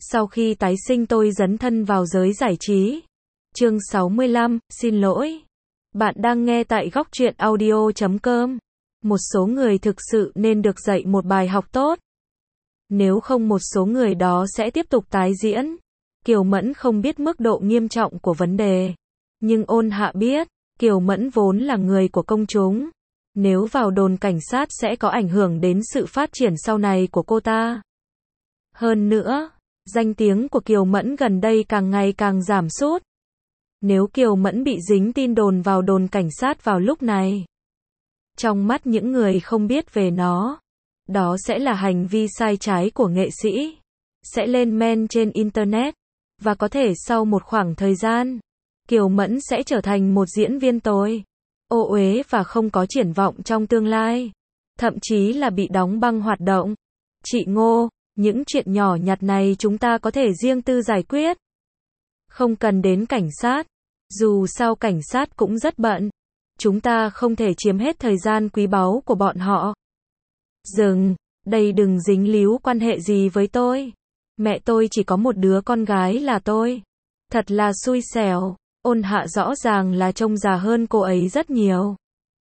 Sau khi tái sinh tôi dấn thân vào giới giải trí. Chương 65, xin lỗi. Bạn đang nghe tại Góc Truyện Audio.com. Một số người thực sự nên được dạy một bài học tốt. Nếu không một số người đó sẽ tiếp tục tái diễn. Kiều Mẫn không biết mức độ nghiêm trọng của vấn đề. Nhưng Ôn Hạ biết, Kiều Mẫn vốn là người của công chúng. Nếu vào đồn cảnh sát sẽ có ảnh hưởng đến sự phát triển sau này của cô ta. Hơn nữa, danh tiếng của Kiều Mẫn gần đây càng ngày càng giảm sút. Nếu Kiều Mẫn bị dính tin đồn vào đồn cảnh sát vào lúc này, trong mắt những người không biết về nó, đó sẽ là hành vi sai trái của nghệ sĩ, sẽ lên men trên Internet, và có thể sau một khoảng thời gian, Kiều Mẫn sẽ trở thành một diễn viên tồi, ô uế và không có triển vọng trong tương lai, thậm chí là bị đóng băng hoạt động. Chị Ngô, những chuyện nhỏ nhặt này chúng ta có thể riêng tư giải quyết. Không cần đến cảnh sát. Dù sao cảnh sát cũng rất bận. Chúng ta không thể chiếm hết thời gian quý báu của bọn họ. Dừng, đây đừng dính líu quan hệ gì với tôi. Mẹ tôi chỉ có một đứa con gái là tôi. Thật là xui xẻo. Ôn Hạ rõ ràng là trông già hơn cô ấy rất nhiều.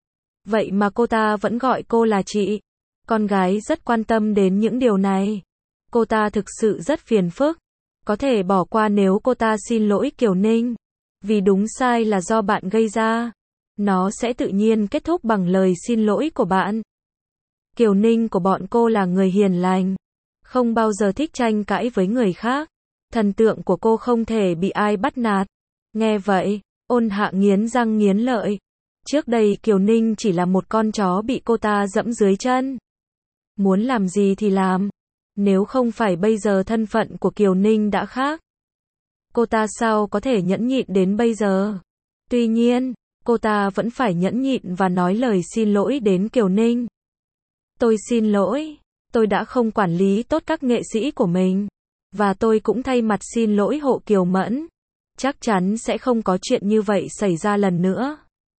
Vậy mà cô ta vẫn gọi cô là chị. Con gái rất quan tâm đến những điều này. Cô ta thực sự rất phiền phức. Có thể bỏ qua nếu cô ta xin lỗi Kiều Ninh. Vì đúng sai là do bạn gây ra. Nó sẽ tự nhiên kết thúc bằng lời xin lỗi của bạn. Kiều Ninh của bọn cô là người hiền lành. Không bao giờ thích tranh cãi với người khác. Thần tượng của cô không thể bị ai bắt nạt. Nghe vậy, Ôn Hạ nghiến răng nghiến lợi. Trước đây Kiều Ninh chỉ là một con chó bị cô ta dẫm dưới chân. Muốn làm gì thì làm. Nếu không phải bây giờ thân phận của Kiều Ninh đã khác. Cô ta sao có thể nhẫn nhịn đến bây giờ? Tuy nhiên, cô ta vẫn phải nhẫn nhịn và nói lời xin lỗi đến Kiều Ninh. Tôi xin lỗi, tôi đã không quản lý tốt các nghệ sĩ của mình. Và tôi cũng thay mặt xin lỗi hộ Kiều Mẫn. Chắc chắn sẽ không có chuyện như vậy xảy ra lần nữa.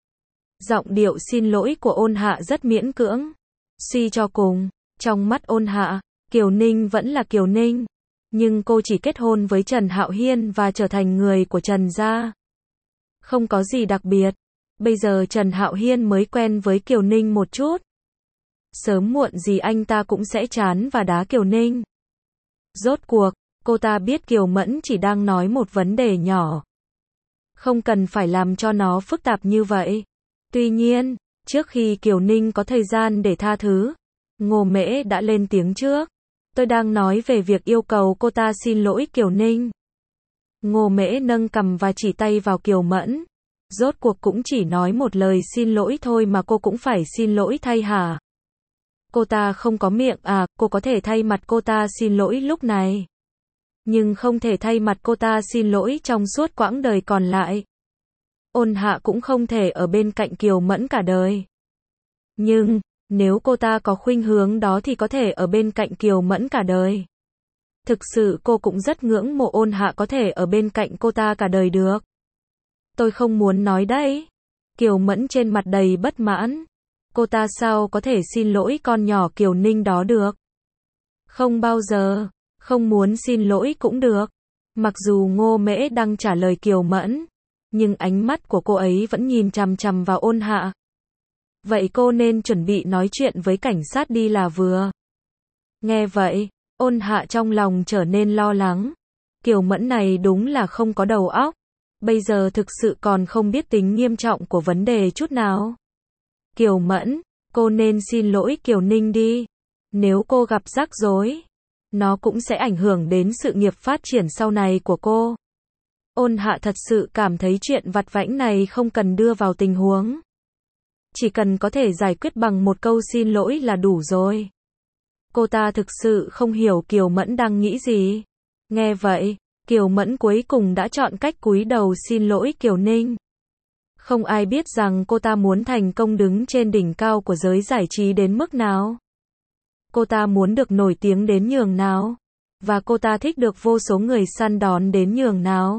Giọng điệu xin lỗi của Ôn Hạ rất miễn cưỡng. Suy cho cùng, trong mắt Ôn Hạ, Kiều Ninh vẫn là Kiều Ninh. Nhưng cô chỉ kết hôn với Trần Hạo Hiên và trở thành người của Trần gia. Không có gì đặc biệt. Bây giờ Trần Hạo Hiên mới quen với Kiều Ninh một chút. Sớm muộn gì anh ta cũng sẽ chán và đá Kiều Ninh. Rốt cuộc, cô ta biết Kiều Mẫn chỉ đang nói một vấn đề nhỏ. Không cần phải làm cho nó phức tạp như vậy. Tuy nhiên, trước khi Kiều Ninh có thời gian để tha thứ, Ngô Mễ đã lên tiếng trước. Tôi đang nói về việc yêu cầu cô ta xin lỗi Kiều Ninh. Ngô Mễ nâng cằm và chỉ tay vào Kiều Mẫn. Rốt cuộc cũng chỉ nói một lời xin lỗi thôi mà cô cũng phải xin lỗi thay hả? Cô ta không có miệng à, cô có thể thay mặt cô ta xin lỗi lúc này. Nhưng không thể thay mặt cô ta xin lỗi trong suốt quãng đời còn lại. Ôn Hạ cũng không thể ở bên cạnh Kiều Mẫn cả đời. Nhưng, nếu cô ta có khuynh hướng đó thì có thể ở bên cạnh Kiều Mẫn cả đời. Thực sự cô cũng rất ngưỡng mộ Ôn Hạ có thể ở bên cạnh cô ta cả đời được. Tôi không muốn nói đấy. Kiều Mẫn trên mặt đầy bất mãn. Cô ta sao có thể xin lỗi con nhỏ Kiều Ninh đó được? Không bao giờ. Không muốn xin lỗi cũng được. Mặc dù Ngô Mễ đang trả lời Kiều Mẫn, nhưng ánh mắt của cô ấy vẫn nhìn chằm chằm vào Ôn Hạ. Vậy cô nên chuẩn bị nói chuyện với cảnh sát đi là vừa. Nghe vậy, Ôn Hạ trong lòng trở nên lo lắng. Kiều Mẫn này đúng là không có đầu óc. Bây giờ thực sự còn không biết tính nghiêm trọng của vấn đề chút nào. Kiều Mẫn, cô nên xin lỗi Kiều Ninh đi. Nếu cô gặp rắc rối, nó cũng sẽ ảnh hưởng đến sự nghiệp phát triển sau này của cô. Ôn Hạ thật sự cảm thấy chuyện vặt vãnh này không cần đưa vào tình huống. Chỉ cần có thể giải quyết bằng một câu xin lỗi là đủ rồi. Cô ta thực sự không hiểu Kiều Mẫn đang nghĩ gì. Nghe vậy, Kiều Mẫn cuối cùng đã chọn cách cúi đầu xin lỗi Kiều Ninh. Không ai biết rằng cô ta muốn thành công đứng trên đỉnh cao của giới giải trí đến mức nào. Cô ta muốn được nổi tiếng đến nhường nào. Và cô ta thích được vô số người săn đón đến nhường nào.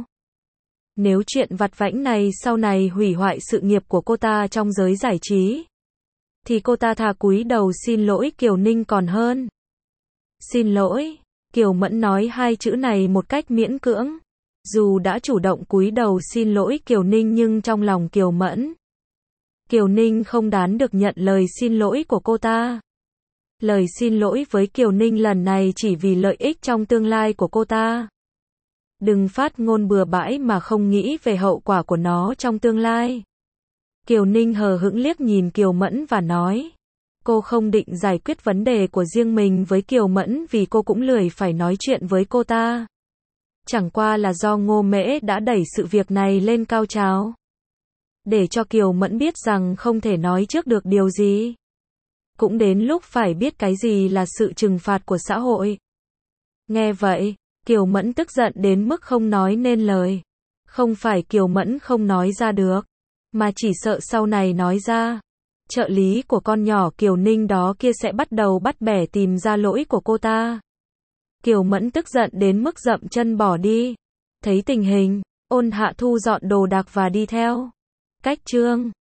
Nếu chuyện vặt vãnh này sau này hủy hoại sự nghiệp của cô ta trong giới giải trí, thì cô ta thà cúi đầu xin lỗi Kiều Ninh còn hơn. Xin lỗi. Kiều Mẫn nói hai chữ này một cách miễn cưỡng. Dù đã chủ động cúi đầu xin lỗi Kiều Ninh nhưng trong lòng Kiều Mẫn, Kiều Ninh không đáng được nhận lời xin lỗi của cô ta. Lời xin lỗi với Kiều Ninh lần này chỉ vì lợi ích trong tương lai của cô ta. Đừng phát ngôn bừa bãi mà không nghĩ về hậu quả của nó trong tương lai. Kiều Ninh hờ hững liếc nhìn Kiều Mẫn và nói. Cô không định giải quyết vấn đề của riêng mình với Kiều Mẫn vì cô cũng lười phải nói chuyện với cô ta. Chẳng qua là do Ngô Mễ đã đẩy sự việc này lên cao trào. Để cho Kiều Mẫn biết rằng không thể nói trước được điều gì. Cũng đến lúc phải biết cái gì là sự trừng phạt của xã hội. Nghe vậy, Kiều Mẫn tức giận đến mức không nói nên lời. Không phải Kiều Mẫn không nói ra được, mà chỉ sợ sau này nói ra, trợ lý của con nhỏ Kiều Ninh đó kia sẽ bắt đầu bắt bẻ tìm ra lỗi của cô ta. Kiều Mẫn tức giận đến mức dậm chân bỏ đi. Thấy tình hình, Ôn Hạ Thu dọn đồ đạc và đi theo. Cách chương